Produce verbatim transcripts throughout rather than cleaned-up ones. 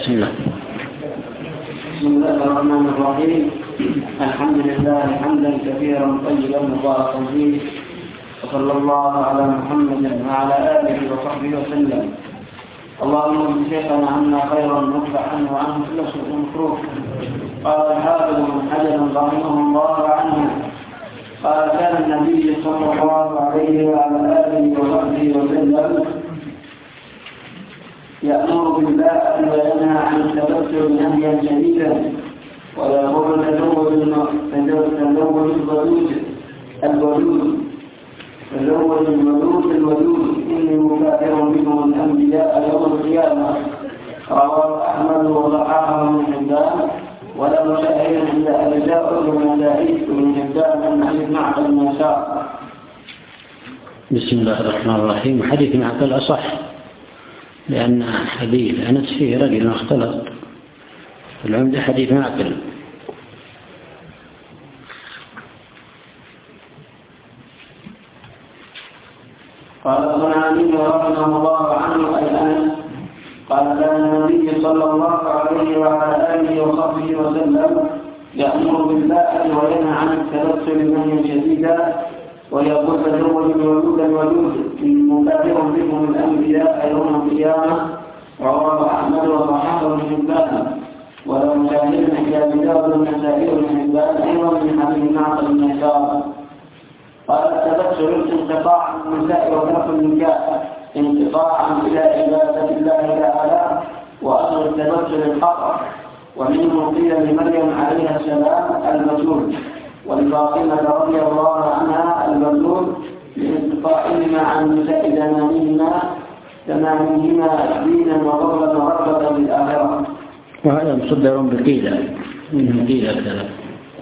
بسم الله. بسم الله الرحمن الرحيم. الحمد لله حمدا كثيرا طيبا مباركا فيه، وصلى الله على محمد وعلى آله وصحبه وسلم. اللهم امسكنا عنا خيرا نصلح عنه وعنه كل سوء مكروه. قال الحافظ بن حجر رحمه الله عنه قال: كان النبي صلى الله عليه وعلى آله وصحبه وسلم يأمر بالباء وينهى عن التبتل نهيا شديدا، ويقول تزوج الولود الولود تزوج الولود الولود إني مكافر بكم الأنبياء يوم القيامة. رواه أحمد وصححه ابن حبان، ولم شاهد عند أبي داود والنسائي بن حبان عن معقل بن يسار. بسم الله الرحمن الرحيم. حديث معقل أصح، لأن حديث أنس فيه رجل اختلط، العمدة حديث معقل. قال ابن علي رحمه الله عنه أي أنس قال: كان النبي صلى الله عليه وعلى آله وصحبه وسلم يأمر بالباء وينهى عن التبتل نهيا شديدا، ويقول تزوج الولود الولود إني مكافر بكم الأنبياء يوم القيامة. رواه أحمد وصححه ابن حبان، ولو شاهد عند أبي داود والنسائي بن حبان أيضا من حديث معقل بن يسار. قال: التبتل انقطاع النساء وترك النكاح انقطاعا إلى عبادة الله تعالى، وأصل التبتل الخطأ، ومنه قيل لمريم عليها السلام البتول، ولفاطمة رضي الله عنها البتول، لانقطاعهما عن نساء زمانهما زمانهما دينا وفضلا ورغبة بالآخرة. وهذا مصدر بقيل منه قيل كذا.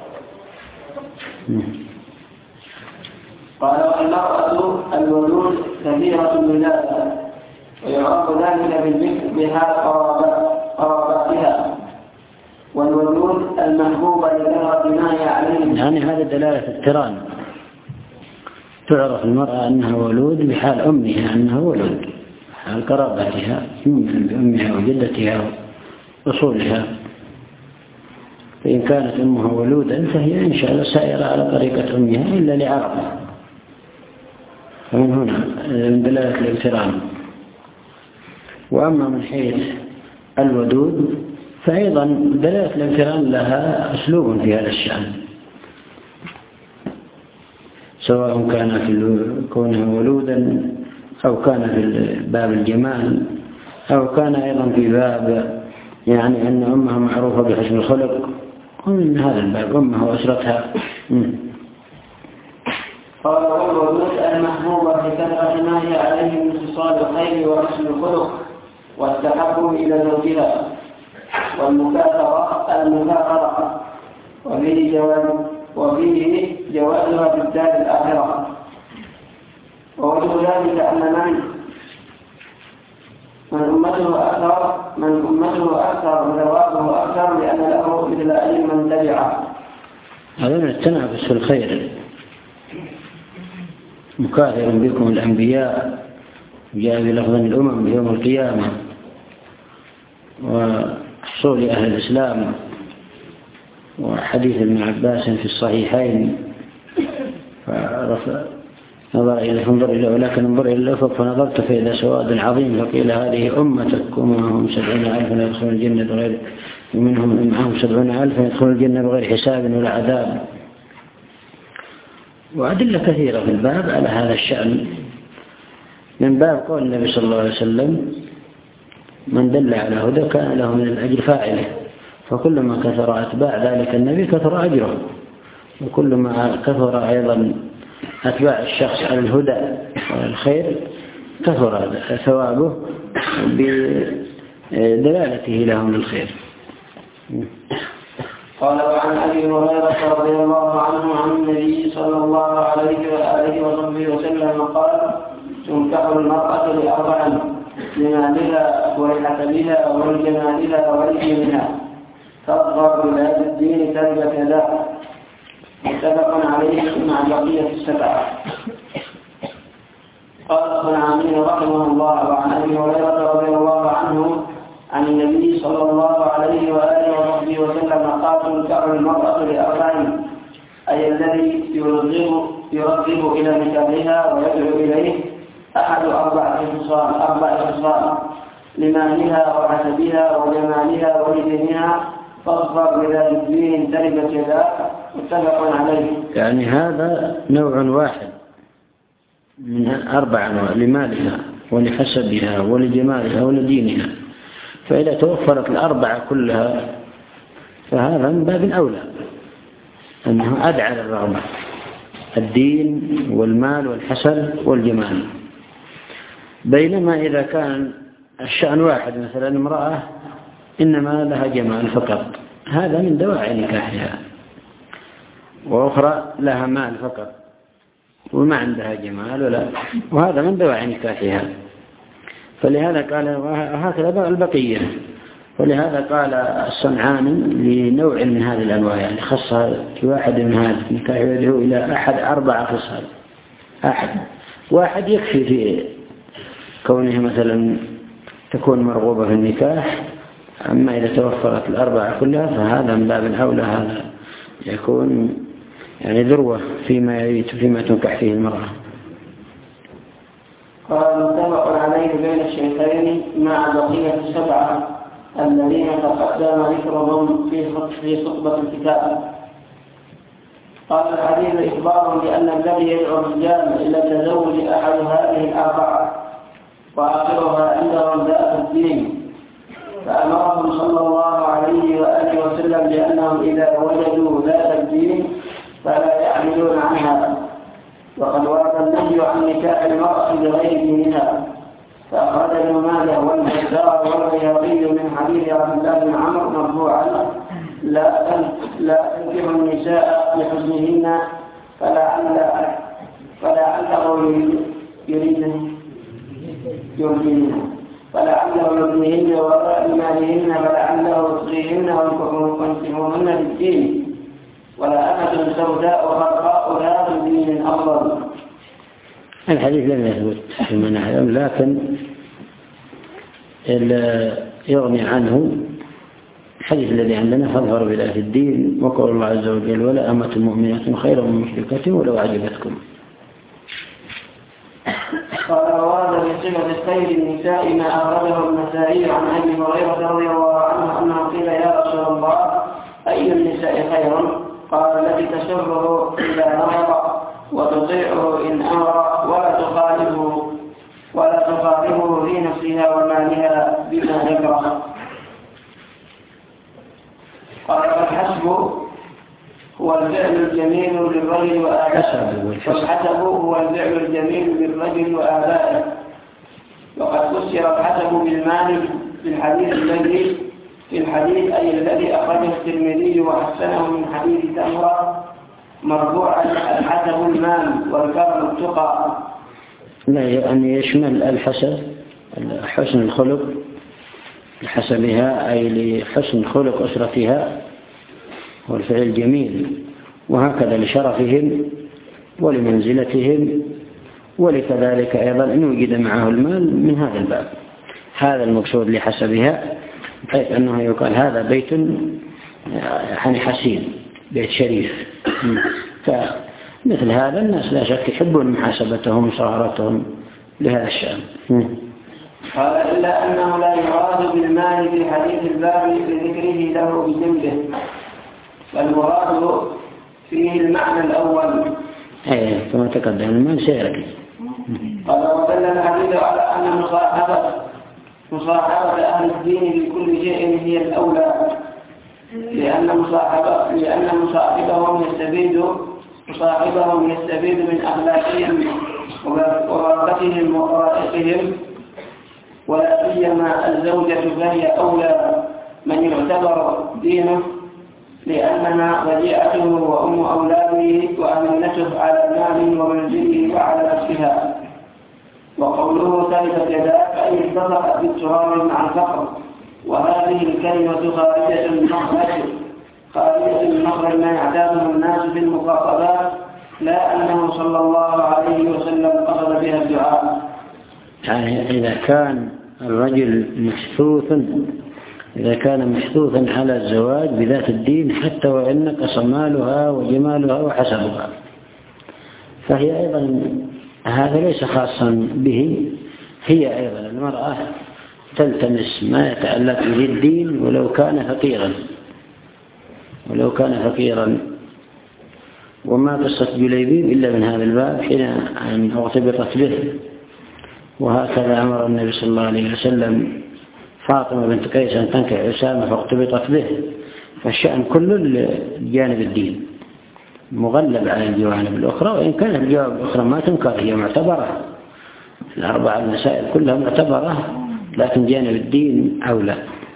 قال: والمرأة الولود كثيرة الولادة، ويعرف ذلك بالذكر بها قراباتها، والولود المحبوبة لكثرة ما يعلم. يعني هذا دلالة اقتران، تعرف المرأة أنها ولود بحال أمها أنها ولود، حال قرابتها بأمها وجدتها وأصولها. فإن كانت أمها ولودا فهي إن شاء الله سائرة على طريقة أمها إلا لعرفها. فمن هنا من دلالة الاقتران. وأما من حيث الودود فأيضا دلالة الاقتران لها أسلوب في هذا الشأن، سواء كان في كونه ولودا أو كان في باب الجمال، أو كان أيضا في باب يعني أن أمها معروفة بحسن الخلق، ومن هذا الباب أمها وأسرتها. قال: والولود المحبوبة بكثرة ما هي عليه من خصال الخير وحسن الخلق والتحكم إلى زوجها، والمكاثرة المكاثرة، وفيه جواز وفيه جوازها في الدار الآخرة. ووجه ذلك أن من من أمته أكثر من أمته أكثر وثوابه أكثر، لأن له مثل أجر من تبعه. هذا من التنافس في الخير. مكاثر بكم الأنبياء، جاء بلفظ الأمم يوم القيامة، وحصول أهل الإسلام، وحديث ابن عباس في الصحيحين. فنظر إلى فانظر إلى ولكن انظر إلى الأفق فنظرت فإذا سواد عظيم، فقيل هذه أمتك ومعهم سبعين ألفا يدخلون الجنة بغير ومنهم معهم سبعين ألفا يدخلون الجنة بغير حساب ولا عذاب. وأدلة كثيرة في الباب على هذا الشأن، من باب قول النبي صلى الله عليه وسلم: من دل على هدى كان له من الأجر فاعله. فكلما كثر أتباع ذلك النبي كثر أجره، وكلما كثر أيضا أتباع الشخص على الهدى والخير كثر ثوابه بدلالته له من الخير. قال: وعن أبي هريرة رضي الله عنه عن النبي صلى الله عليه وآله وصحبه وسلم قال: تنكح المرأة لأربع: لمالها ولحسبها ولجمالها ولدينها، تظهر بهذا الدين تربة كذا. متفق عليه مع بقية السبعة. قال ابن عامر رحمه الله: وعن أبي هريرة رضي الله عنه عن النبي صلى الله عليه وآله وصحبه وسلم قال تنكح المرأة لأربع، أي الذي يرغب يرغب إلى نكاحها ويدعو إليه أحد أربعة خصال أربع خصال: لمالها وحسبها وجمالها ولدينها، فاصبر بذات الدين تربت يداك. متفق عليه. يعني هذا نوع واحد من أربع أنواع: لمالها ولحسبها ولجمالها ولدينها. فإذا توفرت الأربعة كلها فهذا من باب أولى، أنه أدعى للرغبة: الدين والمال والحسب والجمال. بينما إذا كان الشأن واحد، مثلا امرأة إنما لها جمال فقط، هذا من دواعي نكاحها، وأخرى لها مال فقط وما عندها جمال ولا، وهذا من دواعي نكاحها. فلهذا قال وهكذا البقية. ولهذا قال الصنعاني لنوع من هذه الأنواع، يعني خصها في واحد من هذا النكاح يدعو إلى أحد أربع خصال. أحد واحد يكفي في كونه مثلا تكون مرغوبة في النكاح. أما إذا توفرت الأربعة كلها فهذا من باب أولى، هذا يكون يعني ذروة فيما يريد فيما تنكح فيه المرأة. قال متفق عليه بين الشيخين مع بقية السبعة الذين تقدم ذكرهم في خطبة الكتاب. قال الحديث إخبار بأن الذي يدعو الرجال إلى تزوج أحد هذه الأربعة وآخرها عندهم ذات الدين، فأمرهم صلى الله عليه وآله وسلم بأنهم إذا وجدوا ذات الدين فلا يعملون عنها. وقد ورد النهي عن نكاح المرأة بغير دينها، فأخرج ابن ماجه والبزار والبيهقي من حديث عبد الله بن عمرو مرفوعا: لا لا تنكحوا النساء لحزنهن فلعل فلعله يريدن يريدن فلعله يريدن وراء مالهن فلعله يطغيهن وينكحوهن بالدين، ولا أمة سوداء خضراء لا بدين أفضل. الحديث لم يثبت في منع، لكن يغني عنه الحديث الذي عندنا: فاظهر بذات الدين، وقول الله عز وجل: ولا أمة مؤمنة خير من مشركة ولو أعجبتكم. قال وهذا في صفة خير النساء ما أخرجه النسائي عن أبي هريرة رضي الله عنه أنه قيل: يا رسول الله أي النساء خير؟ قال: التي تسره إذا نظر وتطيعه إن أمر ولا تخالفه ولا تخالفه في نفسها ومالها بما يكره. قال: فالحسب هو الفعل الجميل للرجل وآبائه، والحسب هو الفعل الجميل للرجل وآبائه. وقد فسر الحسب بالمال في الحديث الذي في الحديث أي الذي أخرجه الترمذي وحسنه من حديث تمرة مرفوعا: الحسب المال والكرم التقى. لا، يعني يشمل الحسب حسن الخلق لحسبها، أي لحسن خلق أسرتها والفعل الجميل، وهكذا لشرفهم ولمنزلتهم، ولكذلك أيضا أن يوجد معه المال من هذا الباب. هذا المقصود لحسبها، حيث أنه يقال هذا بيت يعني حسين، بيت شريف. فمثل هذا الناس لا شك يحبون محاسبتهم وصهارتهم لهذا الشأن. قال: إلا أنه لا يراد بالمال في حديث الباب لذكره له بجنبه، فالمراد فيه المعنى الأول. أي كما تقدم المال سيرك. قال: ودل الحديث على أن مصاحبة مصاحبة أهل الدين بكل شيء هي الأولى، لأن مصاحبة لأن مصاحبهم يستفيد مصاحبهم يستفيد من أخلاقهم وبركتهم ورائقهم، ولا سيما الزوجة فهي أولى من يعتبر دينه، لأنها وديعته وأم أولاده وأمنته على ماله ومنزله وعلى نفسها. وقوله تربت يداك أي اتفقت بالتراب مع الفقر، وهذه الكلمة خارجة من مخرج خارجة من مخرج ما يعتاده الناس في المخاطبات، لا أنه صلى الله عليه وسلم قصد بها الدعاء. يعني إذا كان الرجل محثوث إذا كان محثوثا على الزواج بذات الدين حتى وإن نقص مالها وجمالها وحسبها، فهي أيضا هذا ليس خاصا به، هي أيضا المرأة تلتمس ما يتعلق بالدين ولو كان فقيرا ولو كان فقيرا وما قصة جليبيب إلا من هذا الباب حين أن اغتبطت به. وهكذا أمر النبي صلى الله عليه وسلم فاطمة بنت قيس أن تنكح أسامة فاغتبطت به، فالشأن كله لجانب الدين مغلب على الجوانب الأخرى، وإن كانت الجوانب الأخرى ما تنكر هي معتبرة، الأربع المسائل كلها معتبرة، لكن جانب الدين أولى.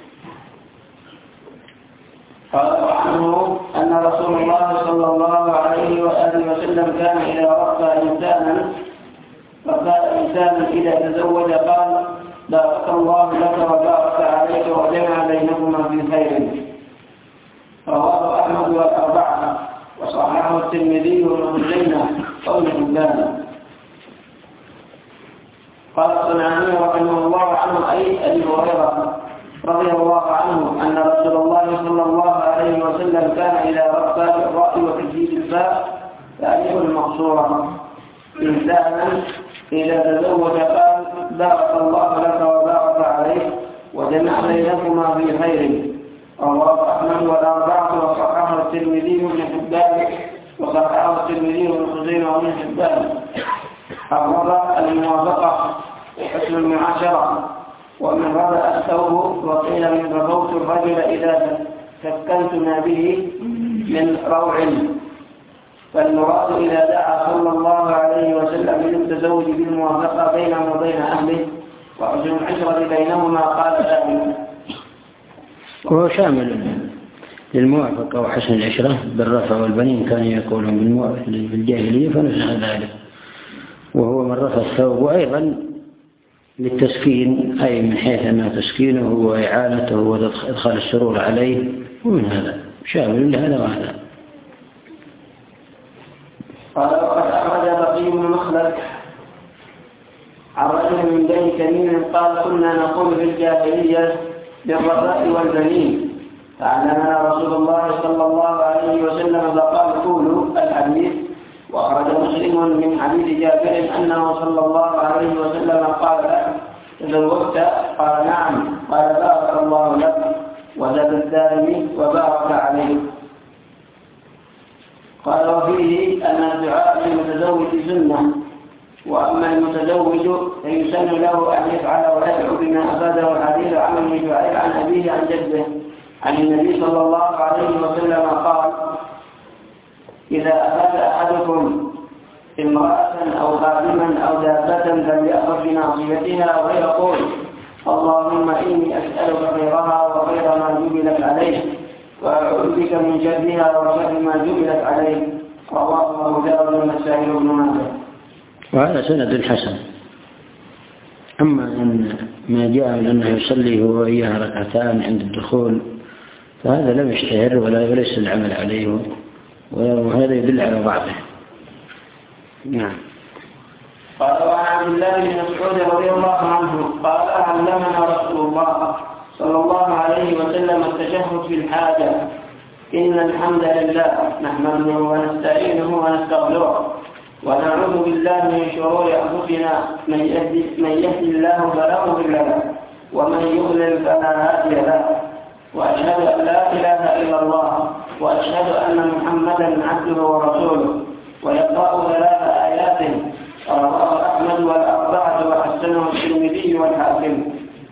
قال عنه أن رسول الله صلى الله عليه وآله وسلم كان إذا رفع إنسانا رفع إنسانا إذا تزوج قال بارك الله لك وبارك عليك وجمع بينهما في خير. رواه أحمد والأربعة وصححه الترمذي وابن خزيمة وابن حبان. قال الصنعاني رحمه الله عنه أي أبي هريرة رضي الله عنه أن رسول الله صلى الله عليه وسلم كان إذا رفع بالراء وتجديد الفاء تأليف المقصورة إنسانا إذا تزوج قال بارك الله لك وبارك عليك وجمع بينهما في خير. رواه أحمد والأربعة وصححه الترمذي وابن حبان وصححه الترمذي وابن خزيمة وابن حبان. الرابع الموافقة وحسن المعاشرة، ومن ربأ الثوب وقيل من رفوت الرجل إذا سكنتنا به من روع، فالمراد إذا دعا صلى الله عليه وسلم للتزوج بالموافقة بينه وبين أهله وحسن العشرة بينهما قال ذلك. وهو شامل للموافقة وحسن العشرة بالرفع، والبنين كانوا يقولون بالموافقة بالجاهلية فنسخ ذلك، وهو من رفع الثوب، وأيضا للتسكين أي من حيث أنه تسكينه وإعانته وإدخال السرور عليه، ومن هذا شامل لهذا وهذا. قال وقد أخرج بقي بن مخلد عن رجل من بني تميم قال كنا نقول في الجاهلية بالرفاء والبنين فعلمنا رسول الله صلى الله عليه وسلم فقال قولوا الحديث. وأخرج مسلم من حديث جابر أنه صلى الله عليه وسلم قال له تزوجت؟ قال نعم. قال بارك الله لك وزاد الدارمي وبارك عليه. قال وفيه أن الدعاء للمتزوج سنة، وأما المتزوج فيسن له أن يفعل ويدعو بما أفاده الحديث عن ابن شعيب عن أبيه عن جده عن النبي صلى الله عليه وسلم قال إذا أفاد أحدكم امرأة أو خادما أو دابة فليأخذ بناصيتها ويقول اللهم إني أسألك خيرها وخير ما جبلت عليه وأعوذ بك من شرها وشر ما جبلت عليه. رواه أبو داود والنسائي وابن ماجه. وهذا سند حسن. أما أن ما جاء من أنه يصلي هو وإياها ركعتان عند الدخول فهذا لم يشتهر ولا يليس العمل عليه، وهذا يدل على ضعفه. نعم. قال وعن عبد الله بن مسعود رضي الله عنه قال علمنا رسول الله صلى الله عليه وسلم التشهد في الحاجة إن الحمد لله نحمده ونستعينه ونستغفره ونعوذ بالله من شرور أنفسنا من يهدي من يهدي الله فلا مضل له ومن يضلل فلا هادي له وأشهد أن لا إله إلا الله وأشهد أن محمدا عبده ورسوله. ويقرأ ثلاث آيات رواه أحمد والأربعة وحسنه الترمذي والحاكم.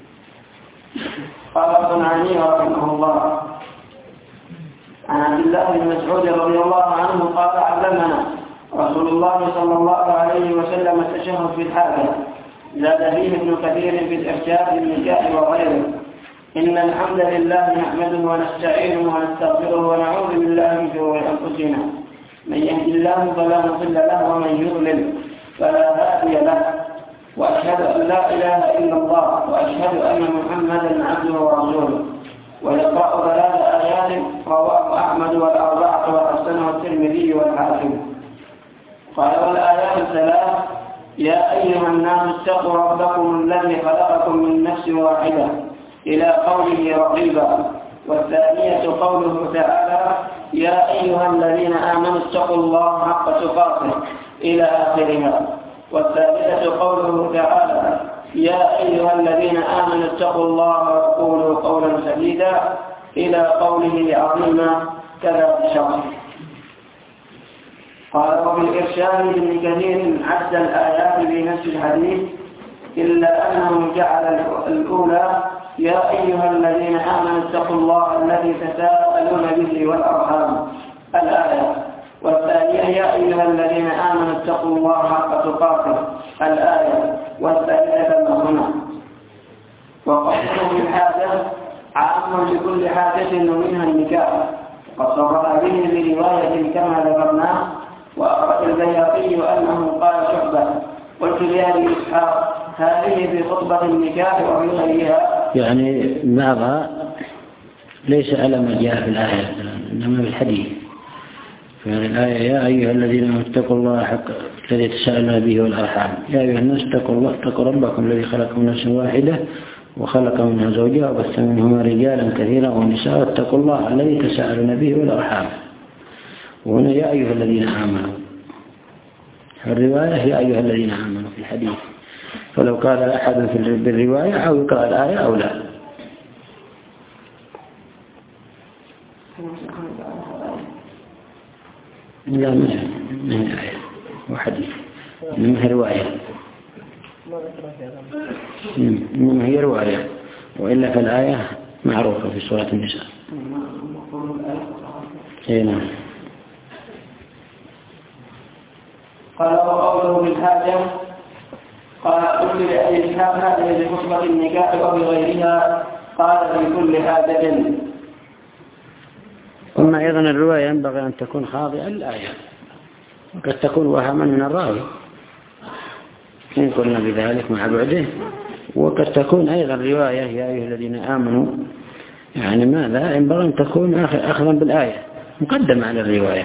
قال الصنعاني رحمه الله عن عبد الله بن مسعود رضي الله عنه قال علمنا رسول الله صلى الله عليه وسلم التشهد في الحاجة. زاد فيه ابن كثير في الإرشاد بالنكاح وغيره إن الحمد لله نحمده ونستعينه ونستغفره ونعوذ بالله من شرور أنفسنا من يهد الله فلا مضل له ومن يضلل فلا هادي له وأشهد أن لا إله إلا الله وأشهد أن محمدا عبده ورسوله. ويقرأ ثلاث آيات رواه أحمد والأربعة وحسنه الترمذي والحاكم. قال والآيات الثلاث يا أيها الناس اتقوا ربكم الذي خلقكم من نفس واحدة إلى قوله رقيبا. والثانية قوله تعالى يا أيها الذين آمنوا اتقوا الله حق تقاته إلى آخرها. والثالثة قوله تعالى يا أيها الذين آمنوا اتقوا الله وقولوا قولا سديدا إلى قوله عظيما كذا بشرح. قال وفي الإرشاد ابن كثير عد الآيات في نفس الحديث إلا أنه جعل الأولى يا أيها الذين آمنوا اتقوا الله الذي تساءلون به والأرحام الآية. والثانية يا أيها الذين آمنوا اتقوا الله حق تقاته الآية. والثالثة هنا. وقصده بالحاجة عام لكل حاجة ومنها النكاح، وصرح به برواية كما ذكرناه. وأخرج البيهقي أنه قال شعبة قلت لأبي إسحاق هذه في خطبة النكاح وفي غيرها، يعني بعضها ليس على ما جاء في الآية إنما في الحديث. في هذه الآية يا أيها الذين آمنوا اتقوا الله حق الذي تساءلون به والأرحام يا أيها الناس اتقوا الله اتقوا ربكم الذي خلقكم من نفس واحدة وخلق منها زوجها وبث منهما رجالا كثيرا ونساء اتقوا الله الذي تساءلون به والأرحام. وهنا يا أيها الذين آمنوا الرواية يا أيها الذين آمنوا في الحديث، فلو قال أحد في الرواية أو يقرأ الآية أو لا. لا ما هي آية وحديث إنما هي رواية إنما هي رواية وإلا فالآية معروفة في سورة النساء. أي نعم. قال وقوله بالحاجة قال قلت لأبي إسحاق هذه بخطبة النكاح وبغيرها قال في كل حاجة. أما أيضا الرواية ينبغي أن تكون خاضعة للآية وقد تكون وهما من الراوي إن قلنا بذلك مع بعده، وقد تكون أيضا رواية يا أيها الذين آمنوا يعني ماذا ينبغي أن تكون أخذا بالآية مقدمة على الرواية.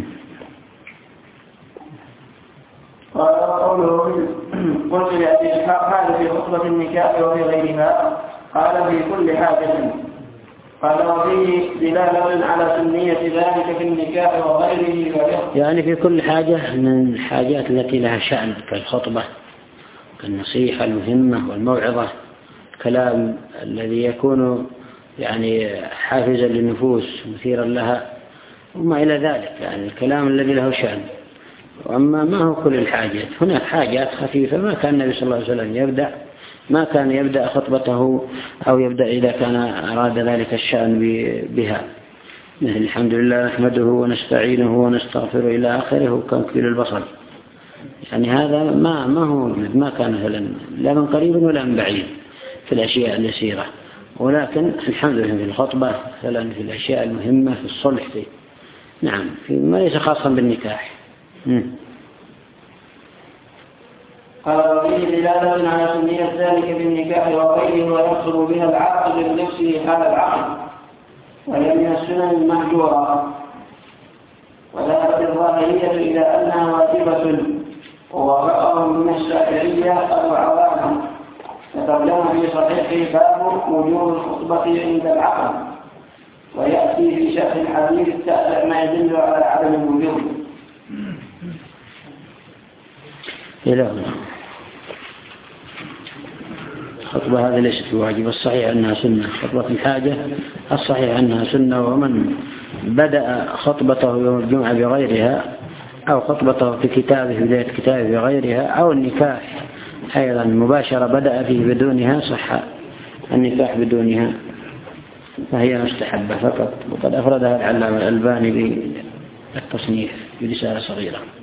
قال وقوله قلت لأبي إسحاق هذا في خطبة النكاح وفي غيرها قال في كل حاجة. قال وفيه دلالة على سنية ذلك في النكاح وغيره وغيره، يعني في كل حاجة من الحاجات التي لها شأن كالخطبة كالنصيحة المهمة والموعظة، الكلام الذي يكون يعني حافزا للنفوس مثيرا لها وما إلى ذلك، يعني الكلام الذي له شأن. وأما ما هو كل الحاجات، هناك حاجات خفيفة ما كان النبي صلى الله عليه وسلم يبدأ ما كان يبدأ خطبته أو يبدأ إذا كان أراد ذلك الشأن بها، مثل الحمد لله نحمده ونستعينه ونستغفره إلى آخره وكمكيل البصر. يعني هذا ما ما هو ما كان مثلا لا من قريب ولا من بعيد في الأشياء اليسيرة، ولكن الحمد لله في الخطبة مثلا في الأشياء المهمة في الصلح في نعم في ما ليس خاصا بالنكاح. قال وفيه دلالة على سنية ذلك في النكاح وغيره ويحصل بها العقد لنفسه حال العقد، وهي من السنن المهجورة. وذهبت الظاهرية إلى أنها واجبة ووافقهم من الشافعية أبو عوانة تقدم في صحيح باب وجوب الخطبة عند العقد، ويأتي في شرح الحديث التاسع ما يدل على عدم الوجوب. إلى الخطبة هذه ليست بواجب، الصحيح أنها سنة. خطبة الحاجة الصحيح أنها سنة، ومن بدأ خطبته يوم الجمعة بغيرها أو خطبته في كتابه في بداية كتابه بغيرها أو النكاح أيضا مباشرة بدأ فيه بدونها صح النكاح بدونها، فهي مستحبة فقط. وقد أفردها العلامة الألباني بالتصنيف برسالة صغيرة.